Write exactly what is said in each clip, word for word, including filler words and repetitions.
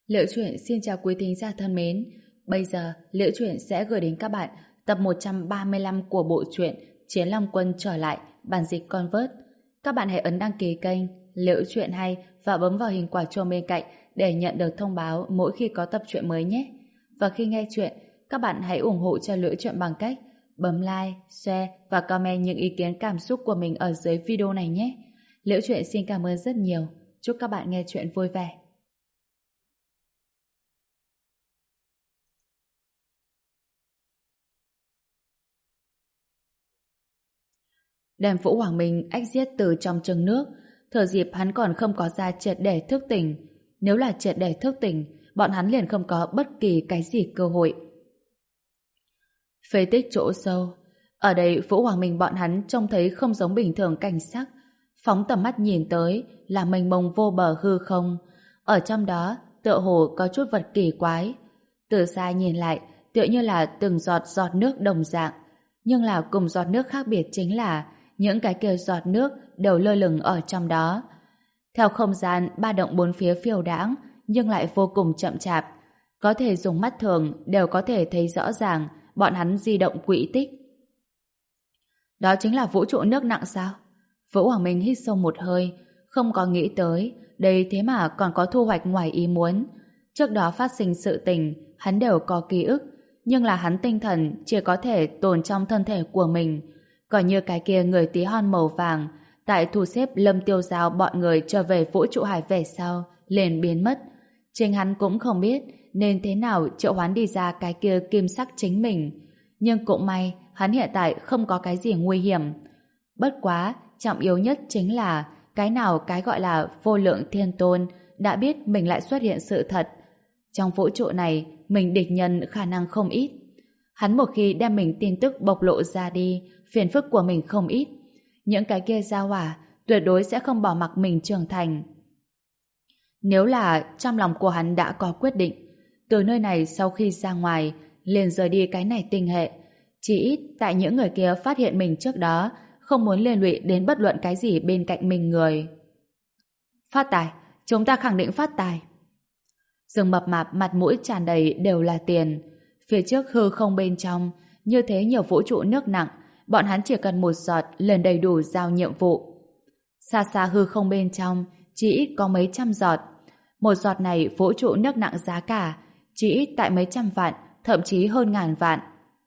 Liễu Chuyện xin chào quý thính giả thân mến. Bây giờ, Liễu Chuyện sẽ gửi đến các bạn tập một trăm ba mươi lăm của bộ truyện Chiến Long Quân trở lại, bản dịch Convert. Các bạn hãy ấn đăng ký kênh Liễu Chuyện hay và bấm vào hình quả chuông bên cạnh để nhận được thông báo mỗi khi có tập truyện mới nhé. Và khi nghe chuyện, các bạn hãy ủng hộ cho Liễu Chuyện bằng cách bấm like, share và comment những ý kiến cảm xúc của mình ở dưới video này nhé. Liễu Chuyện xin cảm ơn rất nhiều. Chúc các bạn nghe chuyện vui vẻ. Đem Vũ Hoàng Minh ách giết từ trong chừng nước, thừa dịp hắn còn không có ra triệt để thức tỉnh. Nếu là triệt để thức tỉnh, bọn hắn liền không có bất kỳ cái gì cơ hội. Phế tích chỗ sâu. Ở đây Vũ Hoàng Minh bọn hắn trông thấy không giống bình thường cảnh sắc. Phóng tầm mắt nhìn tới là mênh mông vô bờ hư không. Ở trong đó tựa hồ có chút vật kỳ quái. Từ xa nhìn lại tựa như là từng giọt giọt nước đồng dạng. Nhưng là cùng giọt nước khác biệt chính là những cái kia giọt nước đều lơ lửng ở trong đó. Theo không gian ba động bốn phía phiêu đãng nhưng lại vô cùng chậm chạp. Có thể dùng mắt thường đều có thể thấy rõ ràng bọn hắn di động quỹ tích. Đó chính là vũ trụ nước nặng sao? Vũ Hoàng Minh hít sâu một hơi, không có nghĩ tới đây thế mà còn có thu hoạch ngoài ý muốn. Trước đó phát sinh sự tình hắn đều có ký ức, nhưng là hắn tinh thần chỉ có thể tồn trong thân thể của mình. Còn như cái kia người tí hon màu vàng, tại thu xếp Lâm Tiêu Giao bọn người trở về vũ trụ hải về sau, liền biến mất. Chính hắn cũng không biết nên thế nào triệu hoán đi ra cái kia kim sắc chính mình. Nhưng cũng may, hắn hiện tại không có cái gì nguy hiểm. Bất quá, trọng yếu nhất chính là cái nào cái gọi là vô lượng thiên tôn đã biết mình lại xuất hiện sự thật. Trong vũ trụ này, mình địch nhân khả năng không ít. Hắn một khi đem mình tin tức bộc lộ ra đi, phiền phức của mình không ít. Những cái kia gia hỏa tuyệt đối sẽ không bỏ mặc mình trưởng thành. Nếu là trong lòng của hắn đã có quyết định, từ nơi này sau khi ra ngoài, liền rời đi cái này tinh hệ. Chỉ ít tại những người kia phát hiện mình trước đó, không muốn liên lụy đến bất luận cái gì bên cạnh mình người. Phát tài, chúng ta khẳng định phát tài. Rừng mập mạp mặt mũi tràn đầy đều là tiền. Phía trước hư không bên trong, như thế nhiều vũ trụ nước nặng, bọn hắn chỉ cần một giọt liền đầy đủ giao nhiệm vụ. Xa xa hư không bên trong, chỉ ít có mấy trăm giọt. Một giọt này vũ trụ nước nặng giá cả, chỉ ít tại mấy trăm vạn, thậm chí hơn ngàn vạn.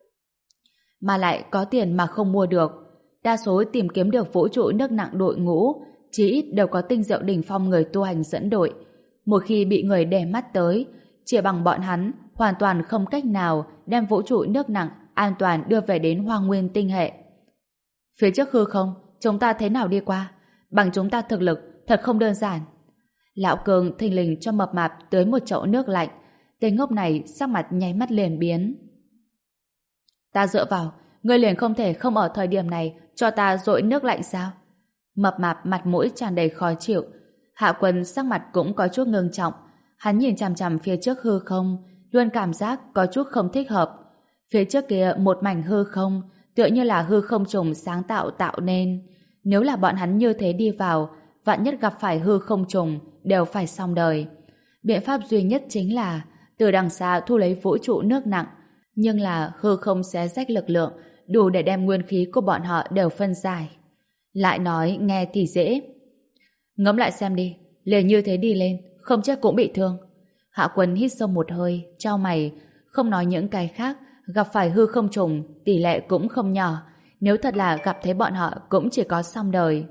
Mà lại có tiền mà không mua được. Đa số tìm kiếm được vũ trụ nước nặng đội ngũ, chỉ ít đều có tinh diệu đỉnh phong người tu hành dẫn đội. Một khi bị người để mắt tới, chỉ bằng bọn hắn hoàn toàn không cách nào đem vũ trụ nước nặng an toàn đưa về đến Hoang Nguyên tinh hệ. Phía trước hư không, chúng ta thế nào đi qua? Bằng chúng ta thực lực, thật không đơn giản. Lão Cường thình lình cho mập mạp tới một chậu nước lạnh. Tên ngốc này sắc mặt nháy mắt liền biến. Ta dựa vào, ngươi liền không thể không ở thời điểm này cho ta dội nước lạnh sao? Mập mạp mặt mũi tràn đầy khó chịu. Hạ Quân sắc mặt cũng có chút ngưng trọng. Hắn nhìn chằm chằm phía trước hư không, luôn cảm giác có chút không thích hợp. Phía trước kia một mảnh hư không, tựa như là hư không trùng sáng tạo tạo nên. Nếu là bọn hắn như thế đi vào, vạn nhất gặp phải hư không trùng, đều phải xong đời. Biện pháp duy nhất chính là từ đằng xa thu lấy vũ trụ nước nặng. Nhưng là hư không xé rách lực lượng, đủ để đem nguyên khí của bọn họ đều phân giải. Lại nói nghe thì dễ. Ngẫm lại xem đi, liền như thế đi lên, không chết cũng bị thương. Hạ Quân hít sâu một hơi, chau mày, không nói những cái khác, gặp phải hư không trùng, tỷ lệ cũng không nhỏ. Nếu thật là gặp thấy bọn họ cũng chỉ có xong đời.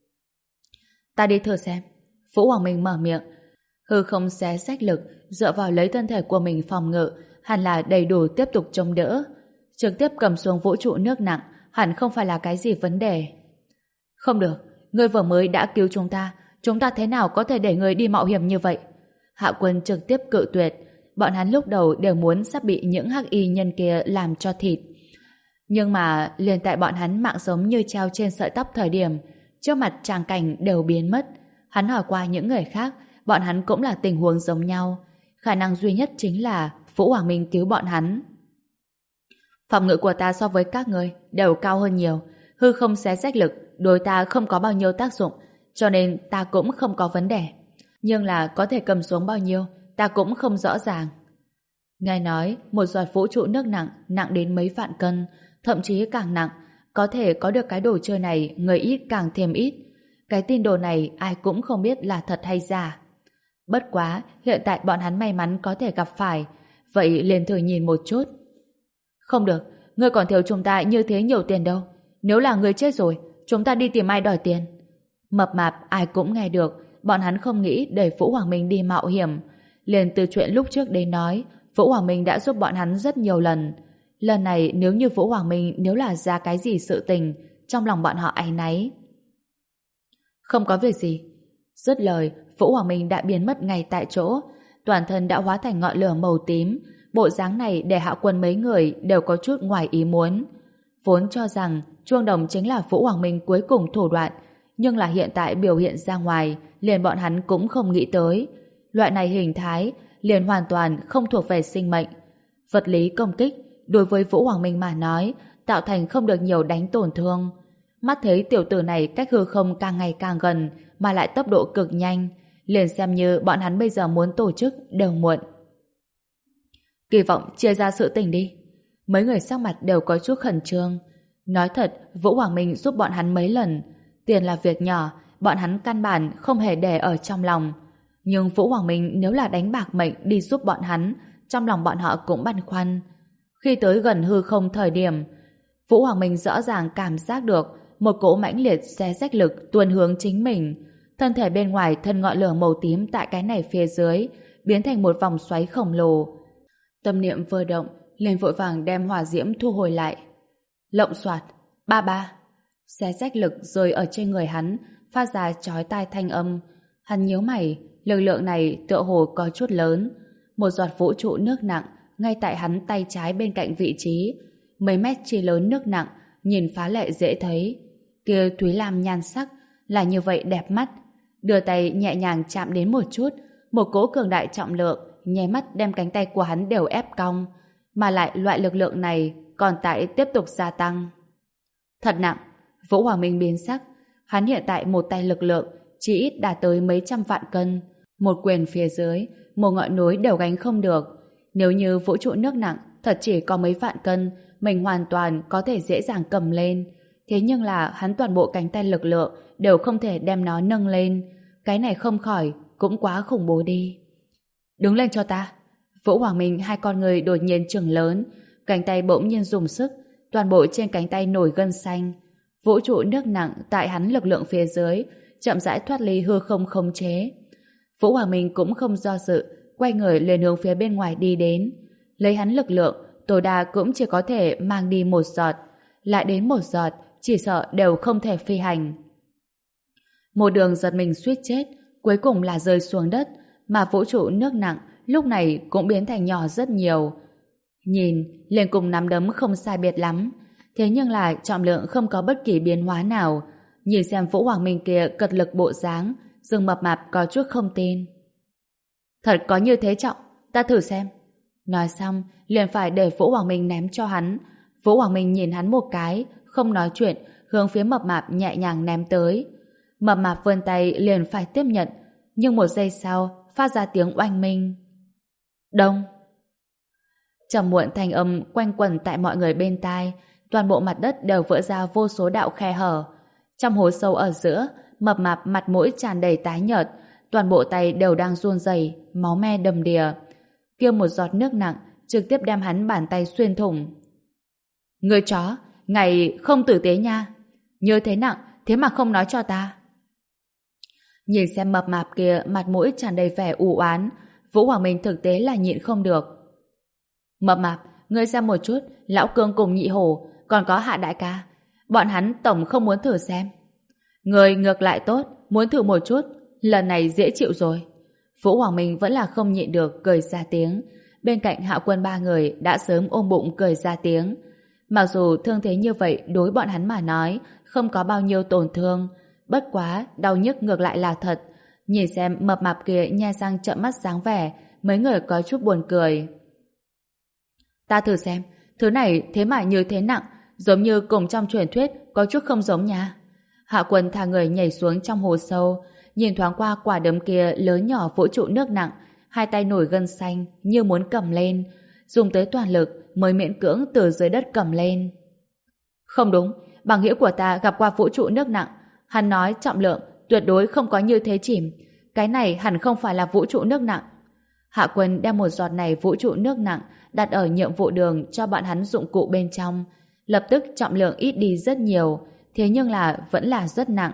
Ta đi thử xem. Vũ Hoàng Minh mở miệng. Hư không xé rách lực, dựa vào lấy thân thể của mình phòng ngự, hẳn là đầy đủ tiếp tục chống đỡ. Trực tiếp cầm xuống vũ trụ nước nặng, hẳn không phải là cái gì vấn đề. Không được, ngươi vừa mới đã cứu chúng ta, chúng ta thế nào có thể để ngươi đi mạo hiểm như vậy? Hạ Quân trực tiếp cự tuyệt. Bọn hắn lúc đầu đều muốn sắp bị những hắc y nhân kia làm cho thịt. Nhưng mà liền tại bọn hắn mạng sống như treo trên sợi tóc thời điểm, trước mặt tràng cảnh đều biến mất. Hắn hỏi qua những người khác, bọn hắn cũng là tình huống giống nhau. Khả năng duy nhất chính là Vũ Hoàng Minh cứu bọn hắn. Phòng ngự của ta so với các ngươi đều cao hơn nhiều. Hư không xé rách lực đối ta không có bao nhiêu tác dụng, cho nên ta cũng không có vấn đề. Nhưng là có thể cầm xuống bao nhiêu ta cũng không rõ ràng. Nghe nói, một giọt vũ trụ nước nặng, nặng đến mấy vạn cân, thậm chí càng nặng, có thể có được cái đồ chơi này, người ít càng thêm ít. Cái tin đồn này ai cũng không biết là thật hay giả. Bất quá, hiện tại bọn hắn may mắn có thể gặp phải, vậy liền thử nhìn một chút. Không được, ngươi còn thiếu chúng ta như thế nhiều tiền đâu. Nếu là ngươi chết rồi, chúng ta đi tìm ai đòi tiền? Mập mạp ai cũng nghe được, bọn hắn không nghĩ để Vũ Hoàng Minh đi mạo hiểm. Liền từ chuyện lúc trước đến nói, Vũ Hoàng Minh đã giúp bọn hắn rất nhiều lần. Lần này nếu như Vũ Hoàng Minh nếu là ra cái gì sự tình, trong lòng bọn họ áy náy. Không có việc gì. Dứt lời, Vũ Hoàng Minh đã biến mất ngay tại chỗ, toàn thân đã hóa thành ngọn lửa màu tím. Bộ dáng này để Hạo Quân mấy người đều có chút ngoài ý muốn. Vốn cho rằng chuông đồng chính là Vũ Hoàng Minh cuối cùng thủ đoạn, nhưng là hiện tại biểu hiện ra ngoài, liền bọn hắn cũng không nghĩ tới. Loại này hình thái liền hoàn toàn không thuộc về sinh mệnh. Vật lý công kích đối với Vũ Hoàng Minh mà nói, tạo thành không được nhiều đánh tổn thương. Mắt thấy tiểu tử này cách hư không càng ngày càng gần, mà lại tốc độ cực nhanh, liền xem như bọn hắn bây giờ muốn tổ chức đều muộn. Kỳ vọng chia ra sự tình đi. Mấy người sắc mặt đều có chút khẩn trương. Nói thật, Vũ Hoàng Minh giúp bọn hắn mấy lần. Tiền là việc nhỏ, bọn hắn căn bản không hề để ở trong lòng. Nhưng Vũ Hoàng Minh nếu là đánh bạc mệnh đi giúp bọn hắn, trong lòng bọn họ cũng băn khoăn. Khi tới gần hư không thời điểm, Vũ Hoàng Minh rõ ràng cảm giác được một cỗ mãnh liệt xé rách lực tuôn hướng chính mình. Thân thể bên ngoài thân ngọn lửa màu tím tại cái này phía dưới biến thành một vòng xoáy khổng lồ. Tâm niệm vừa động, liền vội vàng đem hỏa diễm thu hồi lại. Lộng xoạt, ba ba. Xé rách lực rơi ở trên người hắn, phát ra chói tai thanh âm. Hắn nhíu mày, lực lượng này tựa hồ có chút lớn. Một giọt vũ trụ nước nặng ngay tại hắn tay trái bên cạnh vị trí. Mấy mét chi lớn nước nặng, nhìn phá lệ dễ thấy. Kia thúy lam nhan sắc là như vậy đẹp mắt. Đưa tay nhẹ nhàng chạm đến một chút, một cỗ cường đại trọng lượng nháy mắt đem cánh tay của hắn đều ép cong, mà lại loại lực lượng này còn tại tiếp tục gia tăng. Thật nặng. Vũ Hoàng Minh biến sắc. Hắn hiện tại một tay lực lượng chỉ ít đạt tới mấy trăm vạn cân, một quyền phía dưới một ngọn núi đều gánh không được. Nếu như vũ trụ nước nặng thật chỉ có mấy vạn cân, mình hoàn toàn có thể dễ dàng cầm lên. Thế nhưng là hắn toàn bộ cánh tay lực lượng đều không thể đem nó nâng lên. Cái này không khỏi cũng quá khủng bố đi. Đứng lên cho ta. Vũ Hoàng Minh hai con người đột nhiên trừng lớn, cánh tay bỗng nhiên dùng sức, toàn bộ trên cánh tay nổi gân xanh. Vũ trụ nước nặng tại hắn lực lượng phía dưới chậm rãi thoát ly hư không khống chế. Vũ Hoàng Minh cũng không do dự, quay người lên hướng phía bên ngoài đi đến. Lấy hắn lực lượng, tối đa cũng chỉ có thể mang đi một giọt, lại đến một giọt, chỉ sợ đều không thể phi hành. Một đường giật mình suýt chết, cuối cùng là rơi xuống đất, mà vũ trụ nước nặng lúc này cũng biến thành nhỏ rất nhiều. Nhìn, liền cùng nắm đấm không sai biệt lắm, thế nhưng là trọng lượng không có bất kỳ biến hóa nào. Nhìn xem Vũ Hoàng Minh kia cật lực bộ dáng, Dương Mập Mạp có chút không tin. Thật có như thế trọng, ta thử xem. Nói xong, liền phải để Vũ Hoàng Minh ném cho hắn. Vũ Hoàng Minh nhìn hắn một cái, không nói chuyện, hướng phía Mập Mạp nhẹ nhàng ném tới. Mập Mạp vươn tay liền phải tiếp nhận, nhưng một giây sau phát ra tiếng oanh minh. Đông. Trầm muộn thanh âm quanh quẩn tại mọi người bên tai, toàn bộ mặt đất đều vỡ ra vô số đạo khe hở. Trong hố sâu ở giữa, Mập Mạp mặt mũi tràn đầy tái nhợt, toàn bộ tay đều đang run rẩy, máu me đầm đìa. Kia một giọt nước nặng trực tiếp đem hắn bàn tay xuyên thủng. Người chó, ngày không tử tế nha. Như thế nặng, thế mà không nói cho ta. Nhìn xem Mập Mạp kia mặt mũi tràn đầy vẻ u oán, Vũ Hoàng Minh thực tế là nhịn không được. Mập Mạp, ngươi xem một chút, Lão Cương cùng Nhị Hổ, còn có Hạ Đại Ca, bọn hắn tổng không muốn thử xem. Người ngược lại tốt, muốn thử một chút, lần này dễ chịu rồi. Vũ Hoàng Minh vẫn là không nhịn được cười ra tiếng. Bên cạnh Hạo Quân ba người đã sớm ôm bụng cười ra tiếng. Mặc dù thương thế như vậy đối bọn hắn mà nói không có bao nhiêu tổn thương, bất quá đau nhức ngược lại là thật. Nhìn xem Mập Mạp kia nhe răng trợn mắt dáng vẻ, mấy người có chút buồn cười. Ta thử xem, thứ này thế mà như thế nặng, giống như cùng trong truyền thuyết có chút không giống nha. Hạ Quân thả người nhảy xuống trong hồ sâu, nhìn thoáng qua quả đấm kia lớn nhỏ vũ trụ nước nặng, hai tay nổi gân xanh như muốn cầm lên, dùng tới toàn lực mới miễn cưỡng từ dưới đất cầm lên. Không đúng, bằng hữu của ta gặp qua vũ trụ nước nặng, hắn nói trọng lượng tuyệt đối không có như thế chìm, cái này hẳn không phải là vũ trụ nước nặng. Hạ Quân đem một giọt này vũ trụ nước nặng đặt ở nhiệm vụ đường cho bọn hắn dụng cụ bên trong, lập tức trọng lượng ít đi rất nhiều, thế nhưng là vẫn là rất nặng.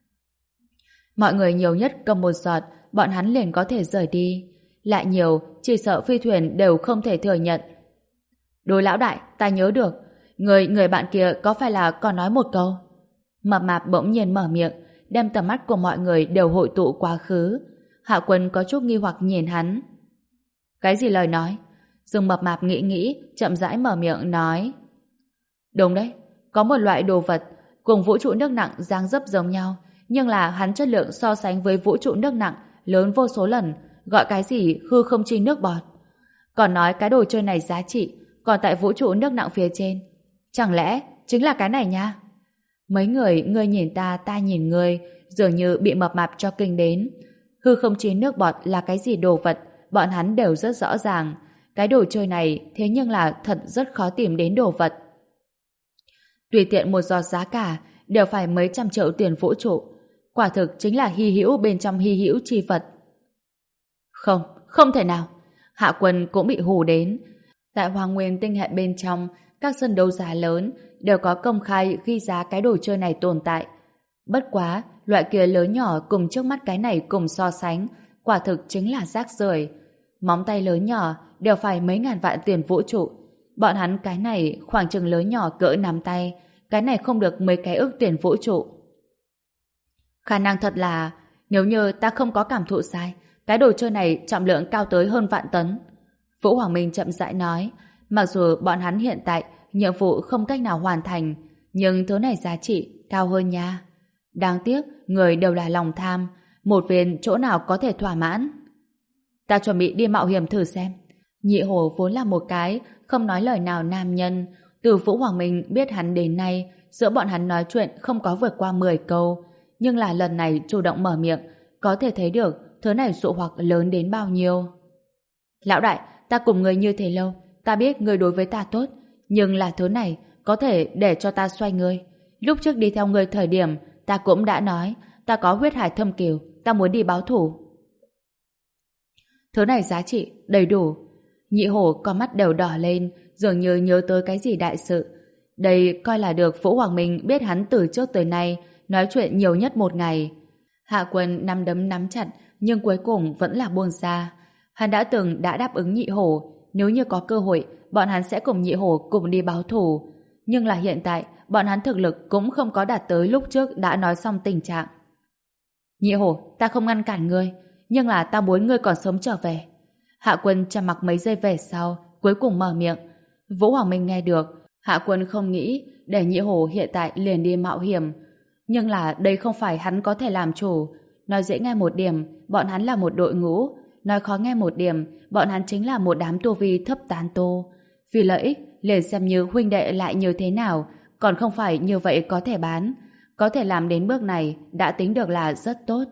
Mọi người nhiều nhất cầm một giọt, bọn hắn liền có thể rời đi. Lại nhiều, chỉ sợ phi thuyền đều không thể thừa nhận. Đối lão đại, ta nhớ được. Người người bạn kia có phải là còn nói một câu? Mập mạp bỗng nhiên mở miệng, đem tầm mắt của mọi người đều hội tụ quá khứ. Hạ Quân có chút nghi hoặc nhìn hắn. Cái gì lời nói? Dương mập mạp nghĩ nghĩ, chậm rãi mở miệng nói. Đúng đấy, có một loại đồ vật cùng vũ trụ nước nặng dáng dấp giống nhau, nhưng là hắn chất lượng so sánh với vũ trụ nước nặng lớn vô số lần, gọi cái gì hư không chi nước bọt. Còn nói cái đồ chơi này giá trị, còn tại vũ trụ nước nặng phía trên. Chẳng lẽ chính là cái này nha? Mấy người, ngươi nhìn ta, ta nhìn ngươi, dường như bị mập mạp cho kinh đến. Hư không chi nước bọt là cái gì đồ vật, bọn hắn đều rất rõ ràng. Cái đồ chơi này thế nhưng là thật rất khó tìm đến đồ vật. Tùy tiện một giọt giá cả đều phải mấy trăm triệu tiền vũ trụ. Quả thực chính là hy hữu bên trong hy hữu chi vật. Không, không thể nào. Hạ Quân cũng bị hù đến. Tại Hoàng Nguyên tinh hệ bên trong, các sân đấu giá lớn đều có công khai ghi giá cái đồ chơi này tồn tại. Bất quá, loại kia lớn nhỏ cùng trước mắt cái này cùng so sánh, quả thực chính là rác rưởi. Móng tay lớn nhỏ đều phải mấy ngàn vạn tiền vũ trụ. Bọn hắn cái này khoảng chừng lớn nhỏ cỡ nắm tay, cái này không được mấy cái ức tiền vũ trụ. Khả năng thật là, nếu như ta không có cảm thụ sai, cái đồ chơi này trọng lượng cao tới hơn vạn tấn. Vũ Hoàng Minh chậm rãi nói, mặc dù bọn hắn hiện tại nhiệm vụ không cách nào hoàn thành, nhưng thứ này giá trị cao hơn nha. Đáng tiếc, người đều là lòng tham, một viên chỗ nào có thể thỏa mãn. Ta chuẩn bị đi mạo hiểm thử xem. Nhị Hổ vốn là một cái không nói lời nào nam nhân, từ Vũ Hoàng Minh biết hắn đến nay, giữa bọn hắn nói chuyện không có vượt qua mười câu, nhưng là lần này chủ động mở miệng, có thể thấy được thứ này dụ hoặc lớn đến bao nhiêu. Lão đại, ta cùng người như thế lâu, ta biết người đối với ta tốt, nhưng là thứ này có thể để cho ta xoay người. Lúc trước đi theo người thời điểm, ta cũng đã nói, ta có huyết hải thâm cừu, ta muốn đi báo thủ. Thứ này giá trị đầy đủ. Nhị Hổ con mắt đều đỏ lên, dường như nhớ tới cái gì đại sự. Đây coi là được Vũ Hoàng Minh biết hắn từ trước tới nay nói chuyện nhiều nhất một ngày. Hạ Quân nắm đấm nắm chặt, nhưng cuối cùng vẫn là buông ra. Hắn đã từng đã đáp ứng Nhị Hổ, nếu như có cơ hội, bọn hắn sẽ cùng Nhị Hổ cùng đi báo thù. Nhưng là hiện tại, bọn hắn thực lực cũng không có đạt tới lúc trước đã nói xong tình trạng. Nhị Hổ, ta không ngăn cản ngươi, nhưng là ta muốn ngươi còn sống trở về. Hạ Quân trầm mặc mấy giây về sau, cuối cùng mở miệng. Vũ Hoàng Minh nghe được, Hạ Quân không nghĩ để Nhị Hổ hiện tại liền đi mạo hiểm. Nhưng là đây không phải hắn có thể làm chủ. Nói dễ nghe một điểm, bọn hắn là một đội ngũ. Nói khó nghe một điểm, bọn hắn chính là một đám tu vi thấp tán tô. Vì lợi ích, liền xem như huynh đệ lại như thế nào, còn không phải như vậy có thể bán. Có thể làm đến bước này, đã tính được là rất tốt.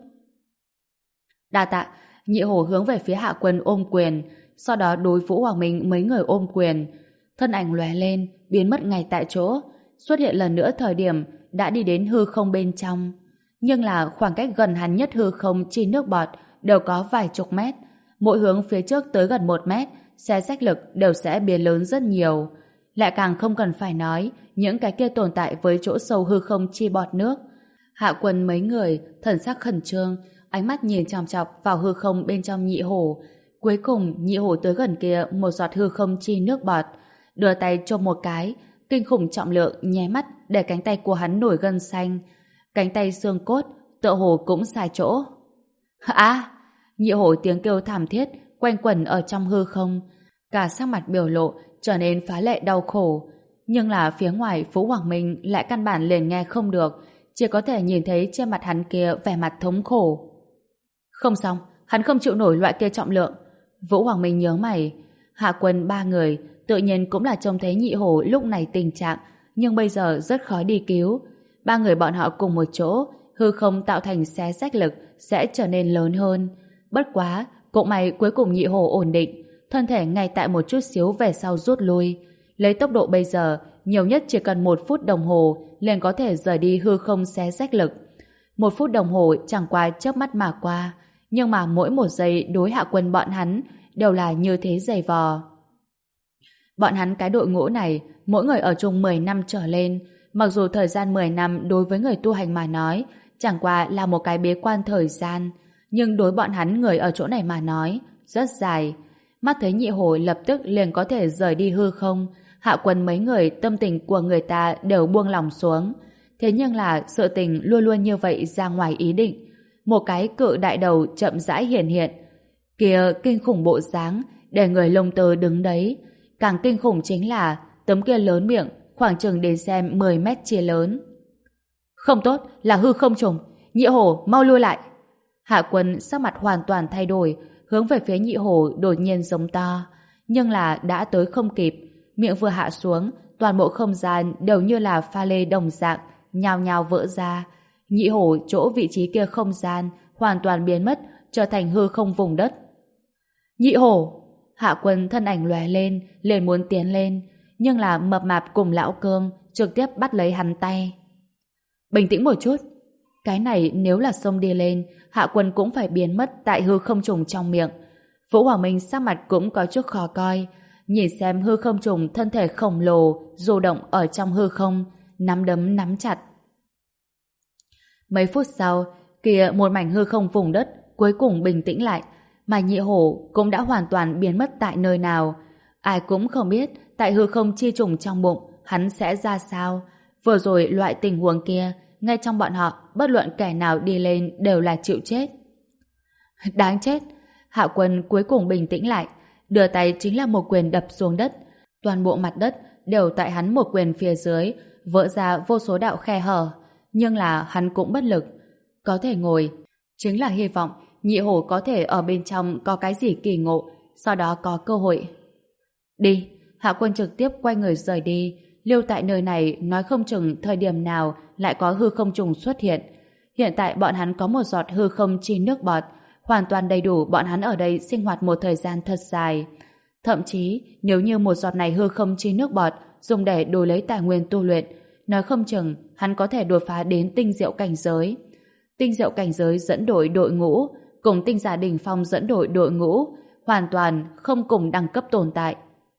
Đa tạ, Nhị Hổ hướng về phía Hạ Quân ôm quyền, sau đó đối Vũ Hoàng Minh mấy người ôm quyền. Thân ảnh lóe lên, biến mất ngay tại chỗ, xuất hiện lần nữa thời điểm đã đi đến hư không bên trong. Nhưng là khoảng cách gần hắn nhất hư không chi nước bọt đều có vài chục mét. Mỗi hướng phía trước tới gần một mét, xe sách lực đều sẽ biến lớn rất nhiều. Lại càng không cần phải nói những cái kia tồn tại với chỗ sâu hư không chi bọt nước. Hạ Quân mấy người thần sắc khẩn trương, ánh mắt nhìn chòng chọc vào hư không bên trong Nhị Hổ. Cuối cùng Nhị Hổ tới gần kia một giọt hư không chi nước bọt, đưa tay chộp một cái, kinh khủng trọng lượng nháy mắt để cánh tay của hắn nổi gân xanh. Cánh tay xương cốt tựa hồ cũng sai chỗ. À! Nhị Hổ tiếng kêu thảm thiết quanh quẩn ở trong hư không, cả sắc mặt biểu lộ trở nên phá lệ đau khổ. Nhưng là phía ngoài Vũ Hoàng Minh lại căn bản liền nghe không được, chỉ có thể nhìn thấy trên mặt hắn kia vẻ mặt thống khổ. Không xong, hắn không chịu nổi loại kia trọng lượng. Vũ Hoàng Minh nhớ mày. Hạ Quân ba người tự nhiên cũng là trông thấy Nhị Hổ lúc này tình trạng, nhưng bây giờ rất khó đi cứu. Ba người bọn họ cùng một chỗ, hư không tạo thành xé rách lực sẽ trở nên lớn hơn. Bất quá, cũng may cuối cùng Nhị Hổ ổn định, thân thể ngay tại một chút xíu về sau rút lui. Lấy tốc độ bây giờ, nhiều nhất chỉ cần một phút đồng hồ liền có thể rời đi hư không xé rách lực. Một phút đồng hồ chẳng qua chớp mắt mà qua, nhưng mà mỗi một giây đối Hạ Quân bọn hắn đều là như thế dày vò. Bọn hắn cái đội ngũ này, mỗi người ở chung mười năm trở lên, mặc dù thời gian mười năm đối với người tu hành mà nói, chẳng qua là một cái bế quan thời gian, nhưng đối bọn hắn người ở chỗ này mà nói, rất dài. Mắt thấy Nhị Hổ lập tức liền có thể rời đi hư không, Hạ Quân mấy người tâm tình của người ta đều buông lỏng xuống. Thế nhưng là sự tình luôn luôn như vậy ra ngoài ý định. Một cái cự đại đầu chậm rãi hiện hiện. Kia kinh khủng bộ dáng, để người lông tơ đứng đấy. Càng kinh khủng chính là tấm kia lớn miệng, khoảng chừng đến xem mười mét chia lớn. Không tốt, là hư không trùng. Nhị Hổ, mau lui lại. Hạ Quân sắc mặt hoàn toàn thay đổi, hướng về phía Nhị Hổ đột nhiên giống to. Nhưng là đã tới không kịp. Miệng vừa hạ xuống, toàn bộ không gian đều như là pha lê đồng dạng, nhào nhào vỡ ra. Nhị Hổ chỗ vị trí kia không gian hoàn toàn biến mất, trở thành hư không vùng đất. Nhị Hổ! Hạ Quân thân ảnh lóe lên, liền muốn tiến lên, nhưng là Mập Mạp cùng Lão Cương trực tiếp bắt lấy hắn tay. Bình tĩnh một chút. Cái này nếu là xông đi lên, Hạ Quân cũng phải biến mất tại hư không trùng trong miệng. Vũ Hoàng Minh sắc mặt cũng có chút khó coi, nhìn xem hư không trùng thân thể khổng lồ du động ở trong hư không, nắm đấm nắm chặt. Mấy phút sau, kia một mảnh hư không vùng đất cuối cùng bình tĩnh lại, mà Nhị Hổ cũng đã hoàn toàn biến mất tại nơi nào. Ai cũng không biết tại hư không chi trùng trong bụng hắn sẽ ra sao. Vừa rồi loại tình huống kia, ngay trong bọn họ, bất luận kẻ nào đi lên đều là chịu chết. Đáng chết! Hạ Quân cuối cùng bình tĩnh lại, đưa tay chính là một quyền đập xuống đất. Toàn bộ mặt đất đều tại hắn một quyền phía dưới, vỡ ra vô số đạo khe hở. Nhưng là hắn cũng bất lực. Có thể ngồi, chính là hy vọng Nhị Hổ có thể ở bên trong có cái gì kỳ ngộ, sau đó có cơ hội. Đi! Hạ Quân trực tiếp quay người rời đi. Lưu tại nơi này nói không chừng thời điểm nào lại có hư không trùng xuất hiện. Hiện tại bọn hắn có một giọt hư không chi nước bọt, hoàn toàn đầy đủ bọn hắn ở đây sinh hoạt một thời gian thật dài. Thậm chí, nếu như một giọt này hư không chi nước bọt dùng để đổi lấy tài nguyên tu luyện, nói không chừng hắn có thể đột phá đến tinh diệu cảnh giới. Tinh diệu cảnh giới dẫn đội đội ngũ, cùng tinh giả đỉnh phong dẫn đội đội ngũ, hoàn toàn không cùng đẳng cấp tồn tại.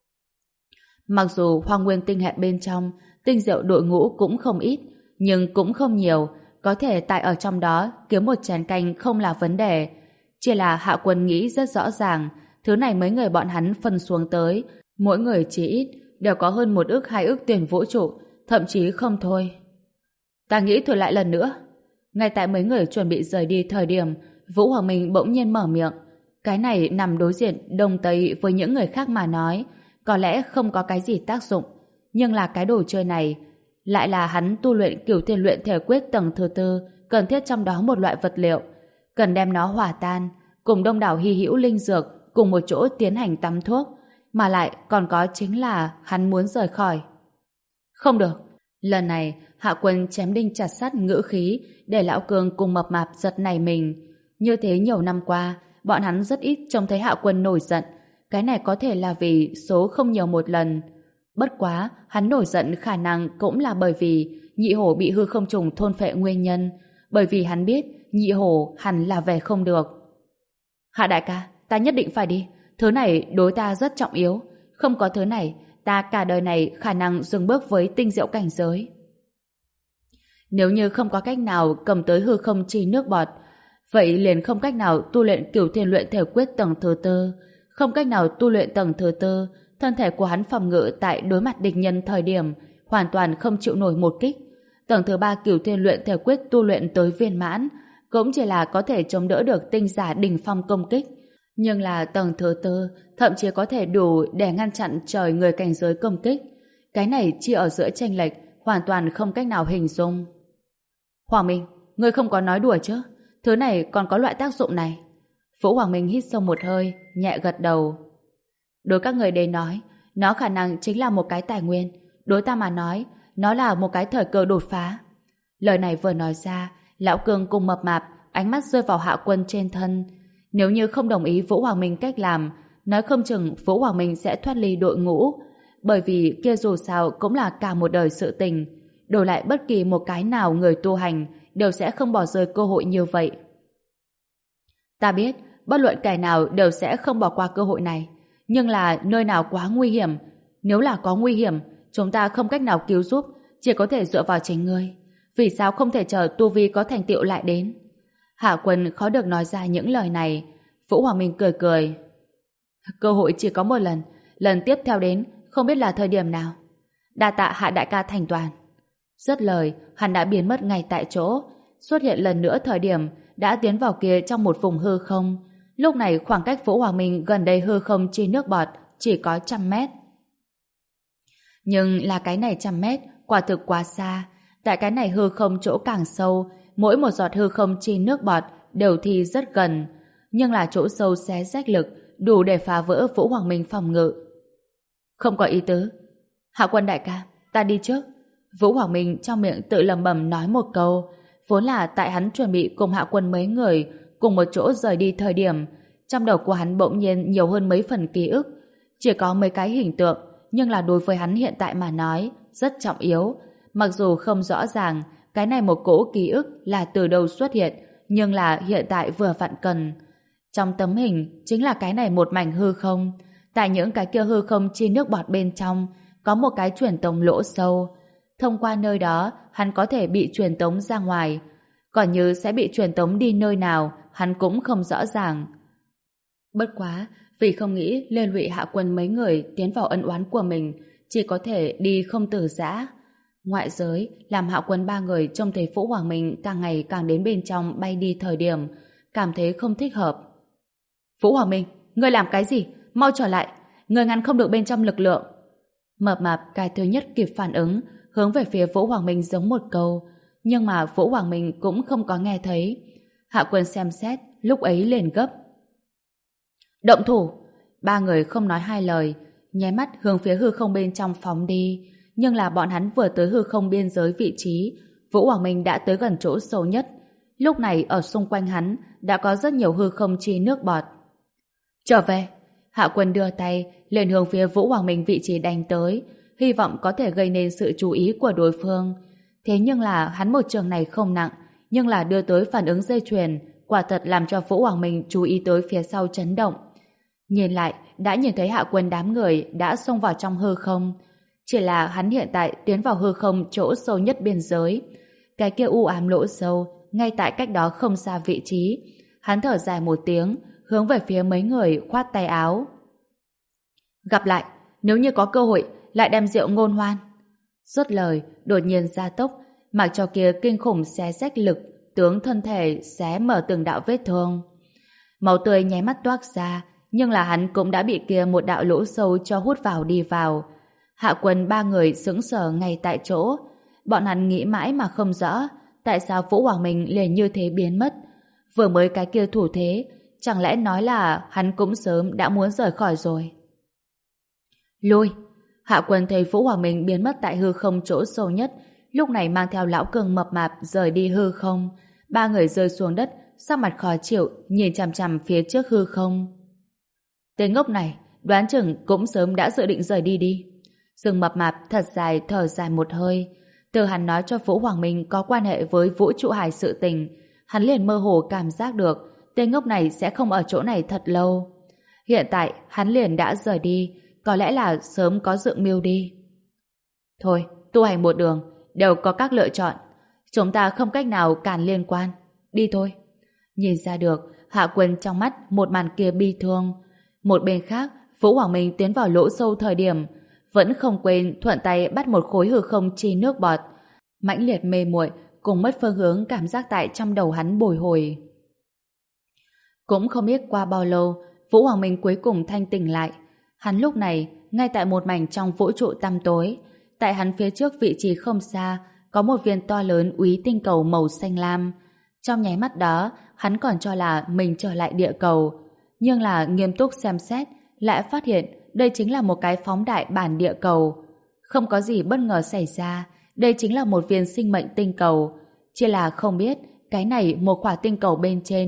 Mặc dù Hoang Nguyên tinh hệ bên trong tinh diệu đội ngũ cũng không ít, nhưng cũng không nhiều, có thể tại ở trong đó kiếm một chén canh không là vấn đề. Chỉ là Hạ Quân nghĩ rất rõ ràng, thứ này mấy người bọn hắn phân xuống tới, mỗi người chỉ ít đều có hơn một ức hai ức tiền vũ trụ, thậm chí không thôi. Ta nghĩ thử lại lần nữa. Ngay tại mấy người chuẩn bị rời đi thời điểm, Vũ Hoàng Minh bỗng nhiên mở miệng. Cái này nằm đối diện Đông Tây với những người khác mà nói, có lẽ không có cái gì tác dụng, nhưng là cái đồ chơi này lại là hắn tu luyện cửu thiên luyện thể quyết tầng thứ tư, cần thiết trong đó một loại vật liệu, cần đem nó hòa tan, cùng đông đảo hy hữu linh dược cùng một chỗ tiến hành tắm thuốc, mà lại còn có chính là hắn muốn rời khỏi. Không được. Lần này, Hạ Quân chém đinh chặt sắt ngữ khí để Lão Cương cùng Mập Mạp giật nảy mình. Như thế nhiều năm qua, bọn hắn rất ít trông thấy Hạ Quân nổi giận. Cái này có thể là vì số không nhiều một lần. Bất quá, hắn nổi giận khả năng cũng là bởi vì Nhị Hổ bị hư không trùng thôn phệ nguyên nhân. Bởi vì hắn biết Nhị Hổ hẳn là về không được. Hạ đại ca, ta nhất định phải đi. Thứ này đối ta rất trọng yếu. Không có thứ này, ta cả đời này khả năng dừng bước với tinh diệu cảnh giới. Nếu như không có cách nào cầm tới hư không chi nước bọt, vậy liền không cách nào tu luyện cửu thiên luyện thể quyết tầng thứ tư. Không cách nào tu luyện tầng thứ tư, thân thể của hắn phòng ngự tại đối mặt địch nhân thời điểm hoàn toàn không chịu nổi một kích. Tầng thứ ba cửu thiên luyện thể quyết tu luyện tới viên mãn, cũng chỉ là có thể chống đỡ được tinh giả đỉnh phong công kích. Nhưng là tầng thứ tư thậm chí có thể đủ để ngăn chặn trời người cảnh giới công kích. Cái này chỉ ở giữa chênh lệch, hoàn toàn không cách nào hình dung. Hoàng Minh, ngươi không có nói đùa chứ? Thứ này còn có loại tác dụng này. Vũ Hoàng Minh hít sâu một hơi, nhẹ gật đầu. Đối các người đến nói, nó khả năng chính là một cái tài nguyên. Đối ta mà nói, nó là một cái thời cơ đột phá. Lời này vừa nói ra, Lão Cương cùng Mập Mạp ánh mắt rơi vào Hạ Quân trên thân. Nếu như không đồng ý Vũ Hoàng Minh cách làm, nói không chừng Vũ Hoàng Minh sẽ thoát ly đội ngũ, bởi vì kia dù sao cũng là cả một đời sự tình, đổi lại bất kỳ một cái nào người tu hành đều sẽ không bỏ rơi cơ hội như vậy. Ta biết, bất luận kẻ nào đều sẽ không bỏ qua cơ hội này, nhưng là nơi nào quá nguy hiểm, nếu là có nguy hiểm, chúng ta không cách nào cứu giúp, chỉ có thể dựa vào chính ngươi. Vì sao không thể chờ tu vi có thành tựu lại đến? Hạ Quân khó được nói ra những lời này. Vũ Hoàng Minh cười cười. Cơ hội chỉ có một lần, lần tiếp theo đến không biết là thời điểm nào. Đa tạ Hạ đại ca thành toàn. Dứt lời, hắn đã biến mất ngay tại chỗ, xuất hiện lần nữa thời điểm đã tiến vào kia trong một vùng hư không. Lúc này khoảng cách Vũ Hoàng Minh gần đây hư không chi nước bọt chỉ có trăm mét. Nhưng là cái này trăm mét quả thực quá xa. Tại cái này hư không chỗ càng sâu, mỗi một giọt hư không chi nước bọt đều thì rất gần, nhưng là chỗ sâu xé rách lực đủ để phá vỡ Vũ Hoàng Minh phòng ngự. Không có ý tứ. Hạ Quân đại ca, ta đi trước. Vũ Hoàng Minh trong miệng tự lẩm bẩm nói một câu, vốn là tại hắn chuẩn bị cùng Hạ Quân mấy người cùng một chỗ rời đi thời điểm, trong đầu của hắn bỗng nhiên nhiều hơn mấy phần ký ức, chỉ có mấy cái hình tượng, nhưng là đối với hắn hiện tại mà nói rất trọng yếu. Mặc dù không rõ ràng cái này một cỗ ký ức là từ đâu xuất hiện, nhưng là hiện tại vừa vặn cần. Trong tấm hình chính là cái này một mảnh hư không. Tại những cái kia hư không chi nước bọt bên trong có một cái truyền tống lỗ sâu. Thông qua nơi đó hắn có thể bị truyền tống ra ngoài. Còn như sẽ bị truyền tống đi nơi nào hắn cũng không rõ ràng. Bất quá vì không nghĩ liên lụy Hạ Quân mấy người tiến vào ân oán của mình, chỉ có thể đi không từ giã. Ngoại giới làm Hạ Quân ba người trông thấy Vũ Hoàng Minh càng ngày càng đến bên trong bay đi thời điểm, cảm thấy không thích hợp. Vũ Hoàng Minh, ngươi làm cái gì? Mau trở lại, ngươi ngăn không được bên trong lực lượng. Mập Mạp cái thứ nhất kịp phản ứng, hướng về phía Vũ Hoàng Minh giống một câu, nhưng mà Vũ Hoàng Minh cũng không có nghe thấy. Hạ Quân xem xét, lúc ấy liền gấp. Động thủ! Ba người không nói hai lời, nháy mắt hướng phía hư không bên trong phóng đi. Nhưng là bọn hắn vừa tới hư không biên giới vị trí, Vũ Hoàng Minh đã tới gần chỗ sâu nhất. Lúc này ở xung quanh hắn đã có rất nhiều hư không chi nước bọt. Trở về! Hạ Quân đưa tay lên hướng phía Vũ Hoàng Minh vị trí đánh tới, hy vọng có thể gây nên sự chú ý của đối phương. Thế nhưng là hắn một trường này không nặng, nhưng là đưa tới phản ứng dây chuyền, quả thật làm cho Vũ Hoàng Minh chú ý tới phía sau chấn động. Nhìn lại, đã nhìn thấy Hạ Quân đám người đã xông vào trong hư không. Chỉ là hắn hiện tại tiến vào hư không chỗ sâu nhất biên giới. Cái kia u ám lỗ sâu, ngay tại cách đó không xa vị trí. Hắn thở dài một tiếng, hướng về phía mấy người khoát tay áo. Gặp lại, nếu như có cơ hội, lại đem rượu ngôn hoan. Dứt lời, đột nhiên gia tốc, mặc cho kia kinh khủng xé rách lực, tướng thân thể xé mở từng đạo vết thương. Máu tươi nháy mắt toát ra, nhưng là hắn cũng đã bị kia một đạo lỗ sâu cho hút vào đi vào. Hạ Quân ba người sững sờ ngay tại chỗ. Bọn hắn nghĩ mãi mà không rõ tại sao Vũ Hoàng Minh liền như thế biến mất. Vừa mới cái kia thủ thế, chẳng lẽ nói là hắn cũng sớm đã muốn rời khỏi rồi. Lôi! Hạ Quân thấy Vũ Hoàng Minh biến mất tại hư không chỗ sâu nhất, lúc này mang theo lão cường mập mạp rời đi hư không. Ba người rơi xuống đất, sắc mặt khó chịu, nhìn chằm chằm phía trước hư không. Tên ngốc này, đoán chừng cũng sớm đã dự định rời đi đi. Rừng mập mạp thật dài thở dài một hơi. Từ hắn nói cho Vũ Hoàng Minh có quan hệ với vũ trụ hải sự tình, hắn liền mơ hồ cảm giác được tên ngốc này sẽ không ở chỗ này thật lâu. Hiện tại hắn liền đã rời đi, có lẽ là sớm có dự mưu đi. Thôi, tu hành một đường đều có các lựa chọn, chúng ta không cách nào cản liên quan. Đi thôi. Nhìn ra được Hạ Quân trong mắt một màn kia bi thương. Một bên khác, Vũ Hoàng Minh tiến vào lỗ sâu thời điểm vẫn không quên thuận tay bắt một khối hư không chi nước bọt. Mãnh liệt mê muội cùng mất phương hướng cảm giác tại trong đầu hắn bồi hồi. Cũng không biết qua bao lâu, Vũ Hoàng Minh cuối cùng thanh tỉnh lại. Hắn lúc này ngay tại một mảnh trong vũ trụ tăm tối. Tại hắn phía trước vị trí không xa có một viên to lớn úy tinh cầu màu xanh lam. Trong nháy mắt đó, hắn còn cho là mình trở lại địa cầu. Nhưng là nghiêm túc xem xét, lại phát hiện đây chính là một cái phóng đại bản địa cầu. Không có gì bất ngờ xảy ra, đây chính là một viên sinh mệnh tinh cầu. Chỉ là không biết, cái này một quả tinh cầu bên trên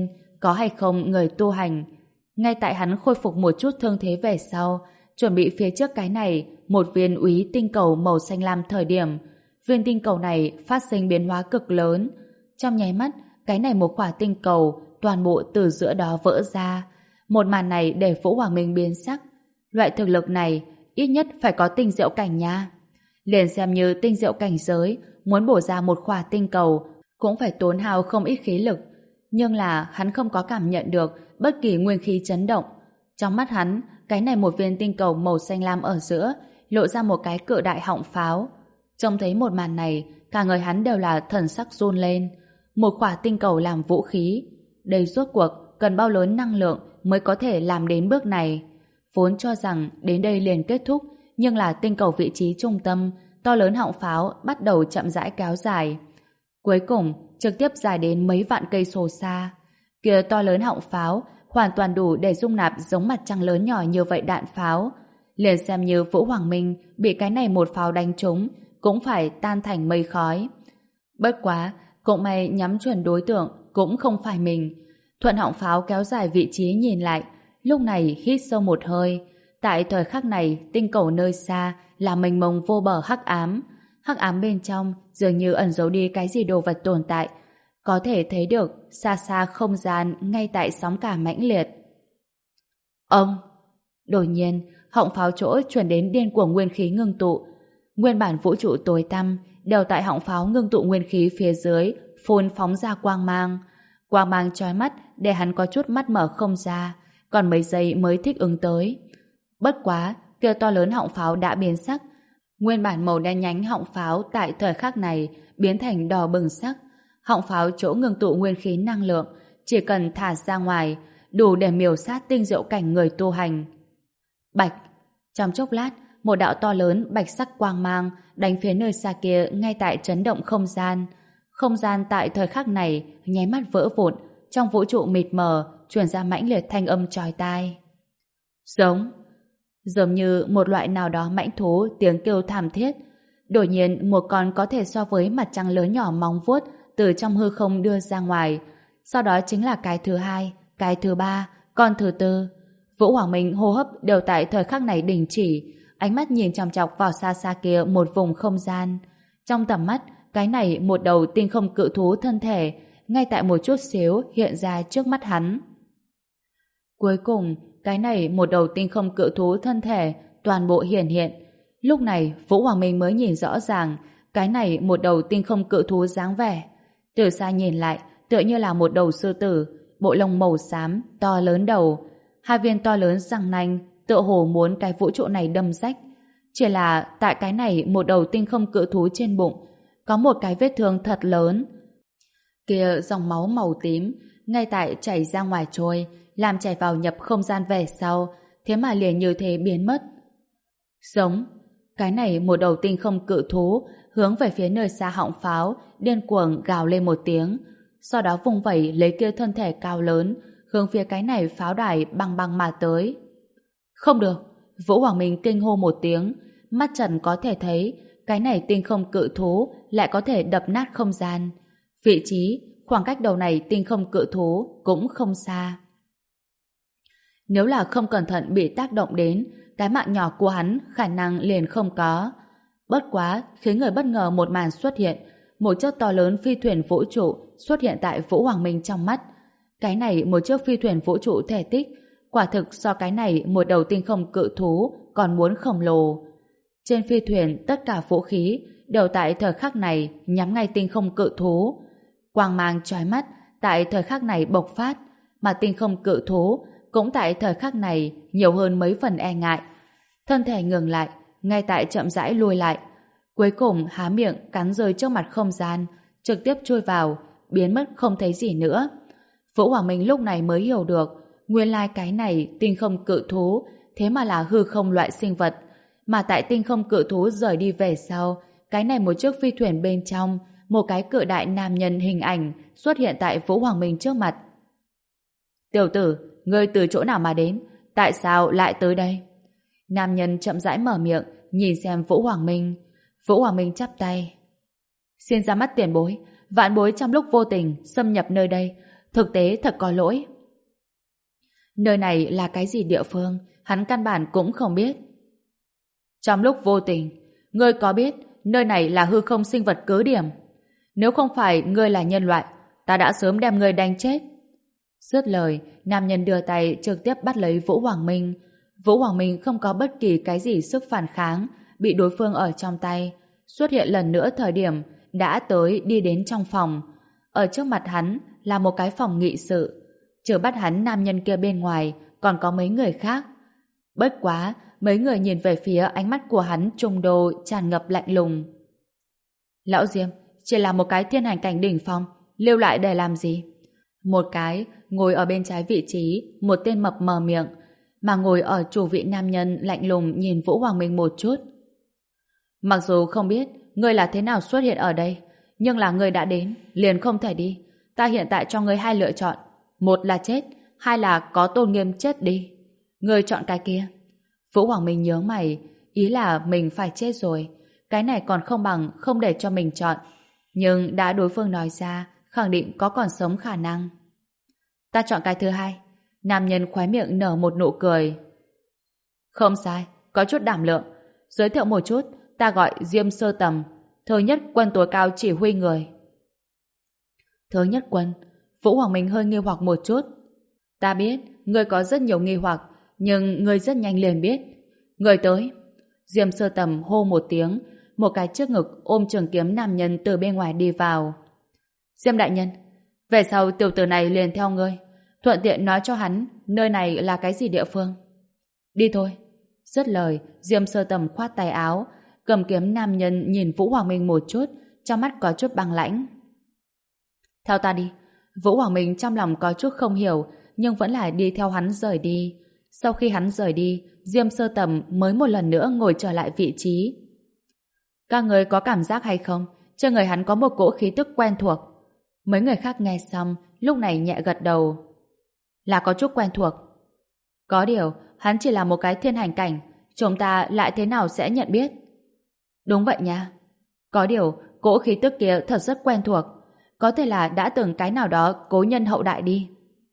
có hay không người tu hành. Ngay tại hắn khôi phục một chút thương thế về sau, chuẩn bị phía trước cái này một viên úy tinh cầu màu xanh lam thời điểm, viên tinh cầu này phát sinh biến hóa cực lớn. Trong nháy mắt, cái này một quả tinh cầu toàn bộ từ giữa đó vỡ ra. Một màn này để Vũ Hoàng Minh biến sắc. Loại thực lực này ít nhất phải có tinh diệu cảnh nha. Liền xem như tinh diệu cảnh giới, muốn bổ ra một quả tinh cầu cũng phải tốn hao không ít khí lực. Nhưng là hắn không có cảm nhận được bất kỳ nguyên khí chấn động. Trong mắt hắn, cái này một viên tinh cầu màu xanh lam ở giữa lộ ra một cái cự đại họng pháo. Trông thấy một màn này, cả người hắn đều là thần sắc run lên. Một quả tinh cầu làm vũ khí. Đây rốt cuộc cần bao lớn năng lượng mới có thể làm đến bước này. Vốn cho rằng đến đây liền kết thúc, nhưng là tinh cầu vị trí trung tâm, to lớn họng pháo bắt đầu chậm rãi kéo dài. Cuối cùng, trực tiếp dài đến mấy vạn cây số xa. Kia to lớn họng pháo hoàn toàn đủ để dung nạp giống mặt trăng lớn nhỏ như vậy đạn pháo. Liền xem như Vũ Hoàng Minh bị cái này một pháo đánh trúng, cũng phải tan thành mây khói. Bất quá, cũng may nhắm chuẩn đối tượng cũng không phải mình. Thuận họng pháo kéo dài vị trí nhìn lại, lúc này hít sâu một hơi. Tại thời khắc này, tinh cầu nơi xa là mênh mông vô bờ hắc ám. Hắc ám bên trong dường như ẩn giấu đi cái gì đồ vật tồn tại. Có thể thấy được xa xa không gian ngay tại sóng cả mãnh liệt. Ông! Đột nhiên, họng pháo chỗ truyền đến điên cuồng nguyên khí ngưng tụ. Nguyên bản vũ trụ tối tăm đều tại họng pháo ngưng tụ nguyên khí phía dưới phun phóng ra quang mang. Quang mang chói mắt để hắn có chút mắt mở không ra, còn mấy giây mới thích ứng tới. Bất quá, kia to lớn họng pháo đã biến sắc. Nguyên bản màu đen nhánh họng pháo tại thời khắc này biến thành đỏ bừng sắc. Họng pháo chỗ ngưng tụ nguyên khí năng lượng chỉ cần thả ra ngoài đủ để miểu sát tinh diệu cảnh người tu hành. Bạch! Trong chốc lát, một đạo to lớn bạch sắc quang mang đánh phía nơi xa kia ngay tại chấn động không gian. Không gian tại thời khắc này nháy mắt vỡ vụn, trong vũ trụ mịt mờ truyền ra mãnh liệt thanh âm chói tai. Giống! Giống như một loại nào đó mãnh thú tiếng kêu thảm thiết. Đột nhiên một con có thể so với mặt trăng lớn nhỏ móng vuốt từ trong hư không đưa ra ngoài. Sau đó chính là cái thứ hai, cái thứ ba, con thứ tư. Vũ Hoàng Minh hô hấp đều tại thời khắc này đình chỉ, ánh mắt nhìn chòng chọc vào xa xa kia một vùng không gian. Trong tầm mắt, cái này một đầu tinh không cự thú thân thể ngay tại một chút xíu hiện ra trước mắt hắn. Cuối cùng, cái này một đầu tinh không cự thú thân thể toàn bộ hiển hiện. Lúc này, Vũ Hoàng Minh mới nhìn rõ ràng cái này một đầu tinh không cự thú dáng vẻ. Từ xa nhìn lại, tựa như là một đầu sư tử, bộ lông màu xám, to lớn đầu. Hai viên to lớn răng nanh, tựa hồ muốn cái vũ trụ này đâm rách. Chỉ là tại cái này một đầu tinh không cự thú trên bụng, có một cái vết thương thật lớn. Kia dòng máu màu tím, ngay tại chảy ra ngoài trôi, làm chảy vào nhập không gian về sau, thế mà liền như thế biến mất. Giống! Cái này một đầu tinh không cự thú hướng về phía nơi xa họng pháo, điên cuồng gào lên một tiếng, sau đó vung vẩy lấy kia thân thể cao lớn, hướng phía cái này pháo đài băng băng mà tới. Không được! Vũ Hoàng Minh kinh hô một tiếng, mắt trần có thể thấy cái này tinh không cự thú lại có thể đập nát không gian. Vị trí, khoảng cách đầu này tinh không cự thú cũng không xa. Nếu là không cẩn thận bị tác động đến, cái mạng nhỏ của hắn khả năng liền không có. Bất quá, khiến người bất ngờ một màn xuất hiện, một chiếc to lớn phi thuyền vũ trụ xuất hiện tại Vũ Hoàng Minh trong mắt. Cái này một chiếc phi thuyền vũ trụ thể tích, quả thực so cái này một đầu tinh không cự thú còn muốn khổng lồ. Trên phi thuyền tất cả vũ khí đều tại thời khắc này nhắm ngay tinh không cự thú. Quang mang chói mắt tại thời khắc này bộc phát, mà tinh không cự thú cũng tại thời khắc này nhiều hơn mấy phần e ngại. Thân thể ngừng lại, ngay tại chậm rãi lùi lại. Cuối cùng há miệng cắn rơi trước mặt không gian, trực tiếp chui vào, biến mất không thấy gì nữa. Vũ Hoàng Minh lúc này mới hiểu được, nguyên lai cái này tinh không cự thú thế mà là hư không loại sinh vật, mà tại tinh không cự thú rời đi về sau, cái này một chiếc phi thuyền bên trong, một cái cự đại nam nhân hình ảnh xuất hiện tại Vũ Hoàng Minh trước mặt. Tiểu tử, ngươi từ chỗ nào mà đến? Tại sao lại tới đây? Nam nhân chậm rãi mở miệng, nhìn xem Vũ Hoàng Minh. Vũ Hoàng Minh chắp tay. Xin ra mắt tiền bối, vạn bối trong lúc vô tình xâm nhập nơi đây, thực tế thật có lỗi. Nơi này là cái gì địa phương, hắn căn bản cũng không biết. Trong lúc vô tình, ngươi có biết nơi này là hư không sinh vật cứ điểm? Nếu không phải ngươi là nhân loại, ta đã sớm đem ngươi đánh chết. Dứt lời, nam nhân đưa tay trực tiếp bắt lấy Vũ Hoàng Minh. Vũ Hoàng Minh không có bất kỳ cái gì sức phản kháng, bị đối phương ở trong tay. Xuất hiện lần nữa thời điểm đã tới đi đến trong phòng. Ở trước mặt hắn là một cái phòng nghị sự. Trừ bắt hắn nam nhân kia bên ngoài, còn có mấy người khác. Bất quá, mấy người nhìn về phía ánh mắt của hắn trung đô tràn ngập lạnh lùng. Lão Diêm, chỉ là một cái thiên hành cảnh đỉnh phong, lưu lại để làm gì? Một cái ngồi ở bên trái vị trí, một tên mập mờ miệng, mà ngồi ở chủ vị nam nhân lạnh lùng nhìn Vũ Hoàng Minh một chút. Mặc dù không biết ngươi là thế nào xuất hiện ở đây, nhưng là ngươi đã đến, liền không thể đi. Ta hiện tại cho ngươi hai lựa chọn, một là chết, hai là có tôn nghiêm chết đi. Ngươi chọn cái kia. Vũ Hoàng Minh nhớ mày, ý là mình phải chết rồi. Cái này còn không bằng không để cho mình chọn. Nhưng đã đối phương nói ra, khẳng định có còn sống khả năng. Ta chọn cái thứ hai. Nam nhân khóe miệng nở một nụ cười. Không sai, có chút đảm lượng. Giới thiệu một chút, ta gọi Diêm Sơ Tầm, thứ nhất quân tối cao chỉ huy người. Thứ nhất quân. Vũ Hoàng Minh hơi nghi hoặc một chút. Ta biết, ngươi có rất nhiều nghi hoặc, nhưng ngươi rất nhanh liền biết. Ngươi tới. Diêm Sơ Tầm hô một tiếng, một cái trước ngực ôm trường kiếm nam nhân từ bên ngoài đi vào. Diêm đại nhân, về sau tiểu tử này liền theo ngươi, thuận tiện nói cho hắn nơi này là cái gì địa phương. Đi thôi. Dứt lời, Diêm Sơ Tầm khoát tay áo, cầm kiếm nam nhân nhìn Vũ Hoàng Minh một chút, trong mắt có chút băng lãnh. Theo ta đi. Vũ Hoàng Minh trong lòng có chút không hiểu, nhưng vẫn là đi theo hắn rời đi. Sau khi hắn rời đi, Diêm Sơ Tầm mới một lần nữa ngồi trở lại vị trí. Các người có cảm giác hay không? Trên người hắn có một cỗ khí tức quen thuộc. Mấy người khác nghe xong, lúc này nhẹ gật đầu. Là có chút quen thuộc. Có điều, hắn chỉ là một cái thiên hành cảnh, chúng ta lại thế nào sẽ nhận biết? Đúng vậy nha. Có điều, cỗ khí tức kia thật rất quen thuộc. Có thể là đã từng cái nào đó cố nhân hậu đại đi.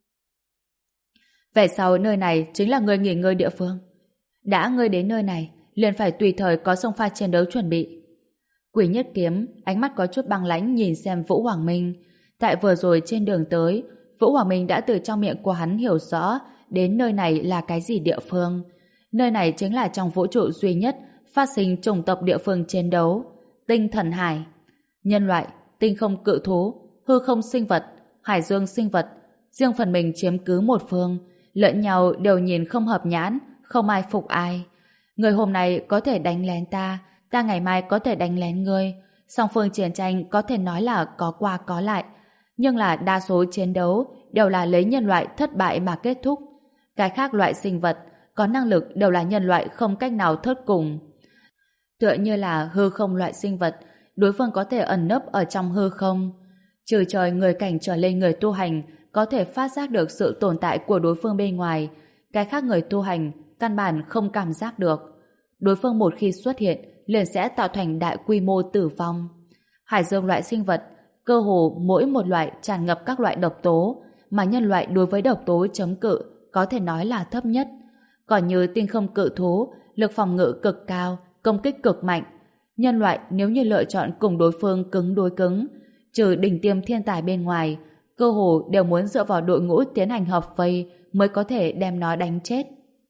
Về sau nơi này chính là người nghỉ ngơi địa phương. Đã ngươi đến nơi này, liền phải tùy thời có xông pha chiến đấu chuẩn bị. Quỷ Nhất Kiếm ánh mắt có chút băng lãnh nhìn xem Vũ Hoàng Minh. Tại vừa rồi trên đường tới, Vũ Hoàng Minh đã từ trong miệng của hắn hiểu rõ đến nơi này là cái gì địa phương. Nơi này chính là trong vũ trụ duy nhất phát sinh chủng tộc địa phương chiến đấu, Tinh Thần Hải. Nhân loại, tinh không cự thú, hư không sinh vật, hải dương sinh vật, riêng phần mình chiếm cứ một phương, lẫn nhau đều nhìn không hợp nhãn, không ai phục ai. Người hôm nay có thể đánh lén ta, ta ngày mai có thể đánh lén ngươi. Song phương chiến tranh có thể nói là có qua có lại, nhưng là đa số chiến đấu đều là lấy nhân loại thất bại mà kết thúc. Cái khác loại sinh vật có năng lực đều là nhân loại không cách nào thất cùng. Tựa như là hư không loại sinh vật, đối phương có thể ẩn nấp ở trong hư không. Trừ trời người cảnh trở lên người tu hành có thể phát giác được sự tồn tại của đối phương bên ngoài, cái khác người tu hành căn bản không cảm giác được. Đối phương một khi xuất hiện liền sẽ tạo thành đại quy mô tử vong. Hải dương loại sinh vật cơ hồ mỗi một loại tràn ngập các loại độc tố, mà nhân loại đối với độc tố chống cự có thể nói là thấp nhất. Còn như tinh không cự thú, lực phòng ngự cực cao, công kích cực mạnh. Nhân loại nếu như lựa chọn cùng đối phương cứng đối cứng, trừ đỉnh tiêm thiên tài bên ngoài, cơ hồ đều muốn dựa vào đội ngũ tiến hành hợp vây mới có thể đem nó đánh chết.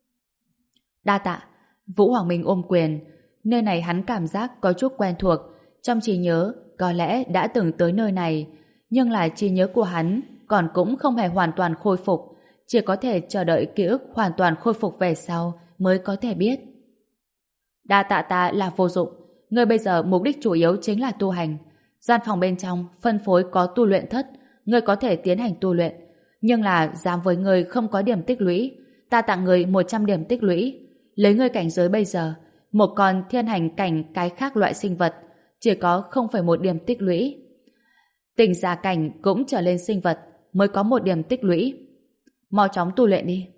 Đa tạ. Vũ Hoàng Minh ôm quyền. Nơi này hắn cảm giác có chút quen thuộc, trong trí nhớ có lẽ đã từng tới nơi này, nhưng là trí nhớ của hắn còn cũng không hề hoàn toàn khôi phục, chỉ có thể chờ đợi ký ức hoàn toàn khôi phục về sau mới có thể biết. Đa tạ ta là vô dụng, ngươi bây giờ mục đích chủ yếu chính là tu hành. Gian phòng bên trong phân phối có tu luyện thất, ngươi có thể tiến hành tu luyện, nhưng là dám với ngươi không có điểm tích lũy, ta tặng ngươi một trăm điểm tích lũy. Lấy ngươi cảnh giới bây giờ, một con thiên hành cảnh cái khác loại sinh vật chỉ có không phẩy một điểm tích lũy. Tình giả cảnh cũng trở lên sinh vật mới có một điểm tích lũy. Mau chóng tu luyện đi.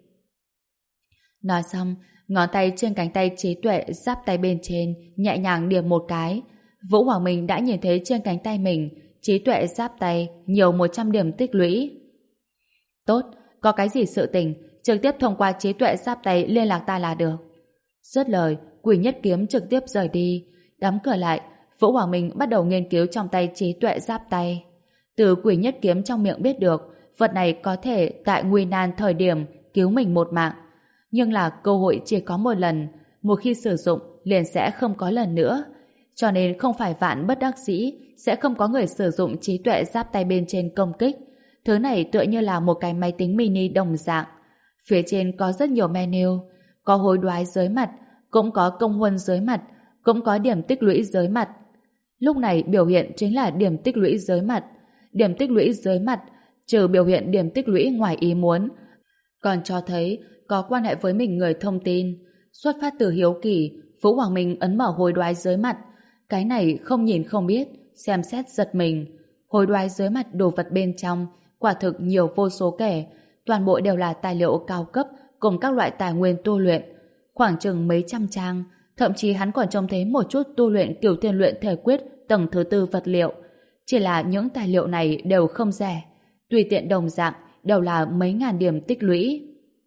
Nói xong, ngón tay trên cánh tay trí tuệ giáp tay bên trên nhẹ nhàng điểm một cái. Vũ Hoàng Minh đã nhìn thấy trên cánh tay mình trí tuệ giáp tay nhiều một trăm điểm tích lũy. Tốt, có cái gì sự tình trực tiếp thông qua trí tuệ giáp tay liên lạc ta là được. Dứt lời, Quỷ Nhất Kiếm trực tiếp rời đi. Đóng cửa lại, Vũ Hoàng Minh bắt đầu nghiên cứu trong tay trí tuệ giáp tay. Từ Quỷ Nhất Kiếm trong miệng biết được, vật này có thể tại nguy nan thời điểm cứu mình một mạng. Nhưng là cơ hội chỉ có một lần, một khi sử dụng liền sẽ không có lần nữa. Cho nên không phải vạn bất đắc dĩ, sẽ không có người sử dụng trí tuệ giáp tay bên trên công kích. Thứ này tựa như là một cái máy tính mini đồng dạng. Phía trên có rất nhiều menu, có hối đoái dưới mặt, cũng có công huân dưới mặt, cũng có điểm tích lũy dưới mặt. Lúc này biểu hiện chính là điểm tích lũy dưới mặt. Điểm tích lũy dưới mặt trừ biểu hiện điểm tích lũy ngoài ý muốn, còn cho thấy có quan hệ với mình người thông tin. Xuất phát từ hiếu kỳ, Vũ Hoàng Minh ấn mở hối đoái dưới mặt. Cái này không nhìn không biết, xem xét giật mình. Hối đoái dưới mặt đồ vật bên trong quả thực nhiều vô số kể, toàn bộ đều là tài liệu cao cấp cùng các loại tài nguyên tu luyện, khoảng chừng mấy trăm trang. Thậm chí hắn còn trông thấy một chút tu luyện kiểu thiên luyện thể quyết tầng thứ tư vật liệu. Chỉ là những tài liệu này đều không rẻ, tùy tiện đồng dạng đều là mấy ngàn điểm tích lũy.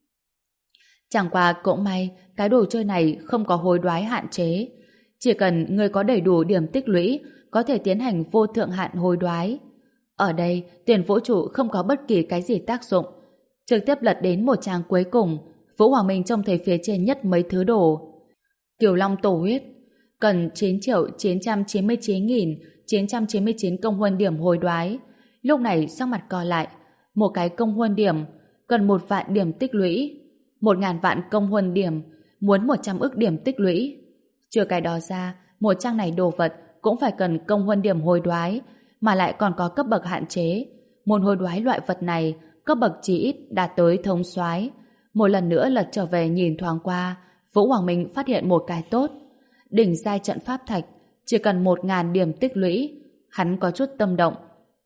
Chẳng qua cũng may cái đồ chơi này không có hối đoái hạn chế, chỉ cần người có đầy đủ điểm tích lũy có thể tiến hành vô thượng hạn hối đoái. Ở đây tiền vũ trụ không có bất kỳ cái gì tác dụng. Trực tiếp lật đến một trang cuối cùng, Vũ Hoàng Minh trông thấy phía trên nhất mấy thứ đồ. Kiều Long tổ huyết cần chín triệu chín trăm chín mươi chín nghìn chín trăm chín mươi chín công huân điểm hối đoái. Lúc này sắc mặt co lại, một cái công huân điểm cần một vạn điểm tích lũy, một ngàn vạn công huân điểm muốn một trăm ức điểm tích lũy. Trừ cái đó ra, một trang này đồ vật cũng phải cần công huân điểm hối đoái, mà lại còn có cấp bậc hạn chế. Môn hối đoái loại vật này cấp bậc chỉ ít đạt tới thống soái. Một lần nữa lật trở về nhìn thoáng qua, Vũ Hoàng Minh phát hiện một cái tốt. Đỉnh giai trận pháp thạch chỉ cần một ngàn điểm tích lũy. Hắn có chút tâm động.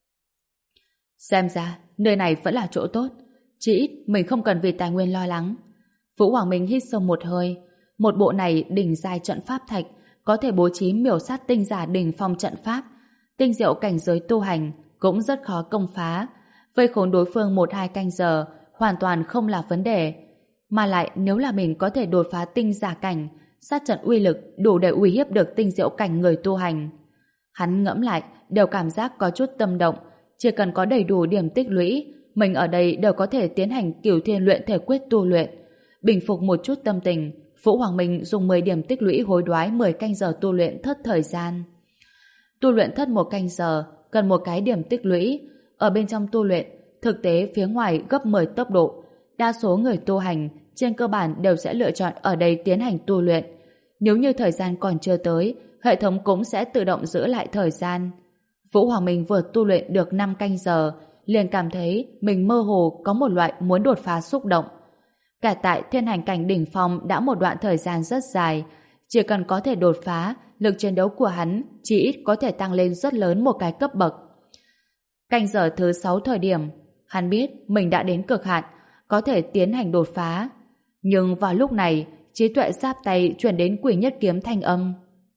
Xem ra nơi này vẫn là chỗ tốt, chỉ ít mình không cần vì tài nguyên lo lắng. Vũ Hoàng Minh hít sâu một hơi. Một bộ này đỉnh giai trận pháp thạch có thể bố trí miểu sát tinh giả đỉnh phong trận pháp. Tinh diệu cảnh giới tu hành cũng rất khó công phá. Vây khốn đối phương một hai canh giờ hoàn toàn không là vấn đề. Mà lại nếu là mình có thể đột phá tinh giả cảnh, sát trận uy lực đủ để uy hiếp được tinh diệu cảnh người tu hành. Hắn ngẫm lại đều cảm giác có chút tâm động. Chỉ cần có đầy đủ điểm tích lũy, mình ở đây đều có thể tiến hành cửu thiên luyện thể quyết tu luyện. Bình phục một chút tâm tình, Vũ Hoàng Minh dùng mười điểm tích lũy hối đoái mười canh giờ tu luyện thất thời gian. Tu luyện thất một canh giờ cần một cái điểm tích lũy. Ở bên trong tu luyện, thực tế phía ngoài gấp mười tốc độ. Đa số người tu hành trên cơ bản đều sẽ lựa chọn ở đây tiến hành tu luyện. Nếu như thời gian còn chưa tới, hệ thống cũng sẽ tự động giữ lại thời gian. Vũ Hoàng Minh vừa tu luyện được năm canh giờ, liền cảm thấy mình mơ hồ có một loại muốn đột phá xúc động. Cả tại thiên hành cảnh đỉnh phong đã một đoạn thời gian rất dài, chỉ cần có thể đột phá, lực chiến đấu của hắn chỉ ít có thể tăng lên rất lớn một cái cấp bậc. Canh giờ thứ sáu thời điểm, hắn biết mình đã đến cực hạn, có thể tiến hành đột phá. Nhưng vào lúc này, trí tuệ giáp tay chuyển đến Quỷ Nhất Kiếm thanh âm.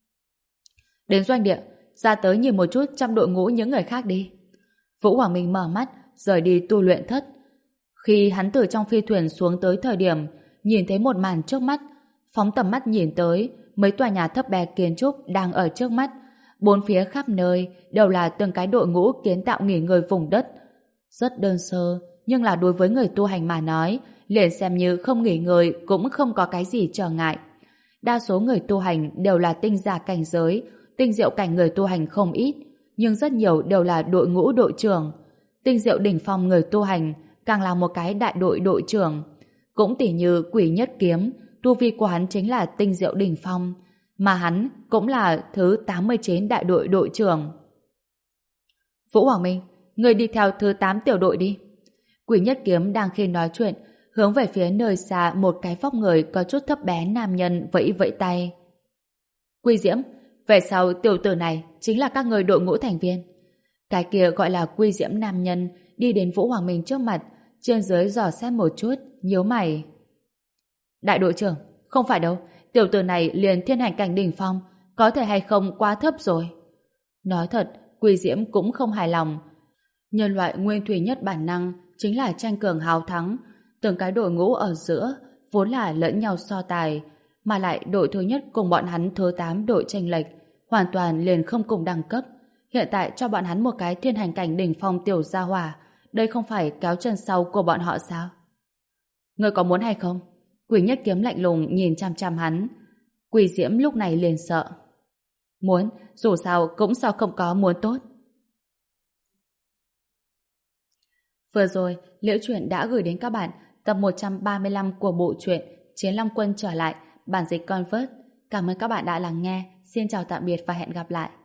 Đến doanh địa, ra tới nhìn một chút trong đội ngũ những người khác đi. Vũ Hoàng Minh mở mắt, rời đi tu luyện thất. Khi hắn từ trong phi thuyền xuống tới thời điểm, nhìn thấy một màn trước mắt, phóng tầm mắt nhìn tới, mấy tòa nhà thấp bé kiến trúc đang ở trước mắt. Bốn phía khắp nơi đều là từng cái đội ngũ kiến tạo nghỉ ngơi vùng đất. Rất đơn sơ, nhưng là đối với người tu hành mà nói, liền xem như không nghỉ ngơi cũng không có cái gì trở ngại. Đa số người tu hành đều là tinh giả cảnh giới, tinh diệu cảnh người tu hành không ít, nhưng rất nhiều đều là đội ngũ đội trưởng. Tinh diệu đỉnh phong người tu hành càng là một cái đại đội đội trưởng. Cũng tỉ như Quỷ Nhất Kiếm, tu vi của hắn chính là tinh diệu đỉnh phong, mà hắn cũng là thứ tám mươi chín đại đội đội trưởng. Vũ Hoàng Minh, người đi theo thứ tám tiểu đội đi. Quỷ Nhất Kiếm đang khi nói chuyện, hướng về phía nơi xa một cái vóc người có chút thấp bé nam nhân vẫy vẫy tay. Quy Diễm, về sau tiểu tử này chính là các người đội ngũ thành viên. Cái kia gọi là Quy Diễm nam nhân đi đến Vũ Hoàng Minh trước mặt, trên dưới dò xét một chút, nhíu mày. Đại đội trưởng, không phải đâu, tiểu tử này liền thiên hành cảnh đỉnh phong, có thể hay không quá thấp rồi. Nói thật, Quy Diễm cũng không hài lòng. Nhân loại nguyên thủy nhất bản năng chính là tranh cường hào thắng, Từng cái đội ngũ ở giữa vốn là lẫn nhau so tài, mà lại đội thứ nhất cùng bọn hắn thứ tám đội chênh lệch, hoàn toàn liền không cùng đẳng cấp. Hiện tại cho bọn hắn một cái thiên hành cảnh đỉnh phong tiểu gia hỏa, đây không phải kéo chân sau của bọn họ sao? Ngươi có muốn hay không? Quỷ Nhất Kiếm lạnh lùng nhìn chăm chăm hắn. Quỷ Diễm lúc này liền sợ. Muốn, dù sao cũng sao không có muốn tốt. Vừa rồi, Liễu Chuyện đã gửi đến các bạn tập một trăm ba mươi lăm của bộ truyện Chiến Long Quân trở lại, bản dịch Convert. Cảm ơn các bạn đã lắng nghe. Xin chào tạm biệt và hẹn gặp lại.